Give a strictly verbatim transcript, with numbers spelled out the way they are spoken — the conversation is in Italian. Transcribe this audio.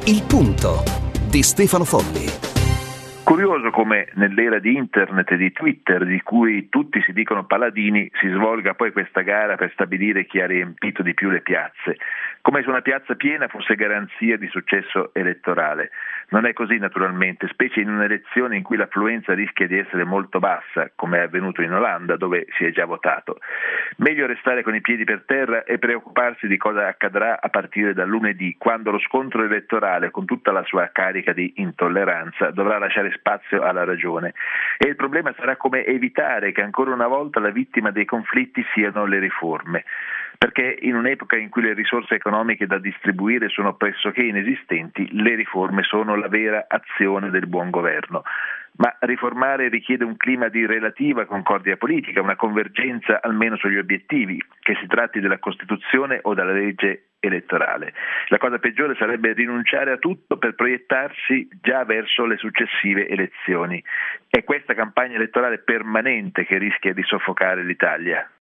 Il punto di Stefano Folli. Curioso come nell'era di internet e di Twitter, di cui tutti si dicono paladini, si svolga poi questa gara per stabilire chi ha riempito di più le piazze, come se una piazza piena fosse garanzia di successo elettorale. Non è così naturalmente, specie in un'elezione in cui l'affluenza rischia di essere molto bassa, come è avvenuto in Olanda, dove si è già votato. Meglio restare con i piedi per terra e preoccuparsi di cosa accadrà a partire da lunedì, quando lo scontro elettorale, con tutta la sua carica di intolleranza, dovrà lasciare spazio alla ragione. E il problema sarà come evitare che ancora una volta la vittima dei conflitti siano le riforme. Perché in un'epoca in cui le risorse economiche da distribuire sono pressoché inesistenti, le riforme sono la vera azione del buon governo. Ma riformare richiede un clima di relativa concordia politica, una convergenza almeno sugli obiettivi, che si tratti della Costituzione o della legge elettorale. La cosa peggiore sarebbe rinunciare a tutto per proiettarsi già verso le successive elezioni. È questa campagna elettorale permanente che rischia di soffocare l'Italia.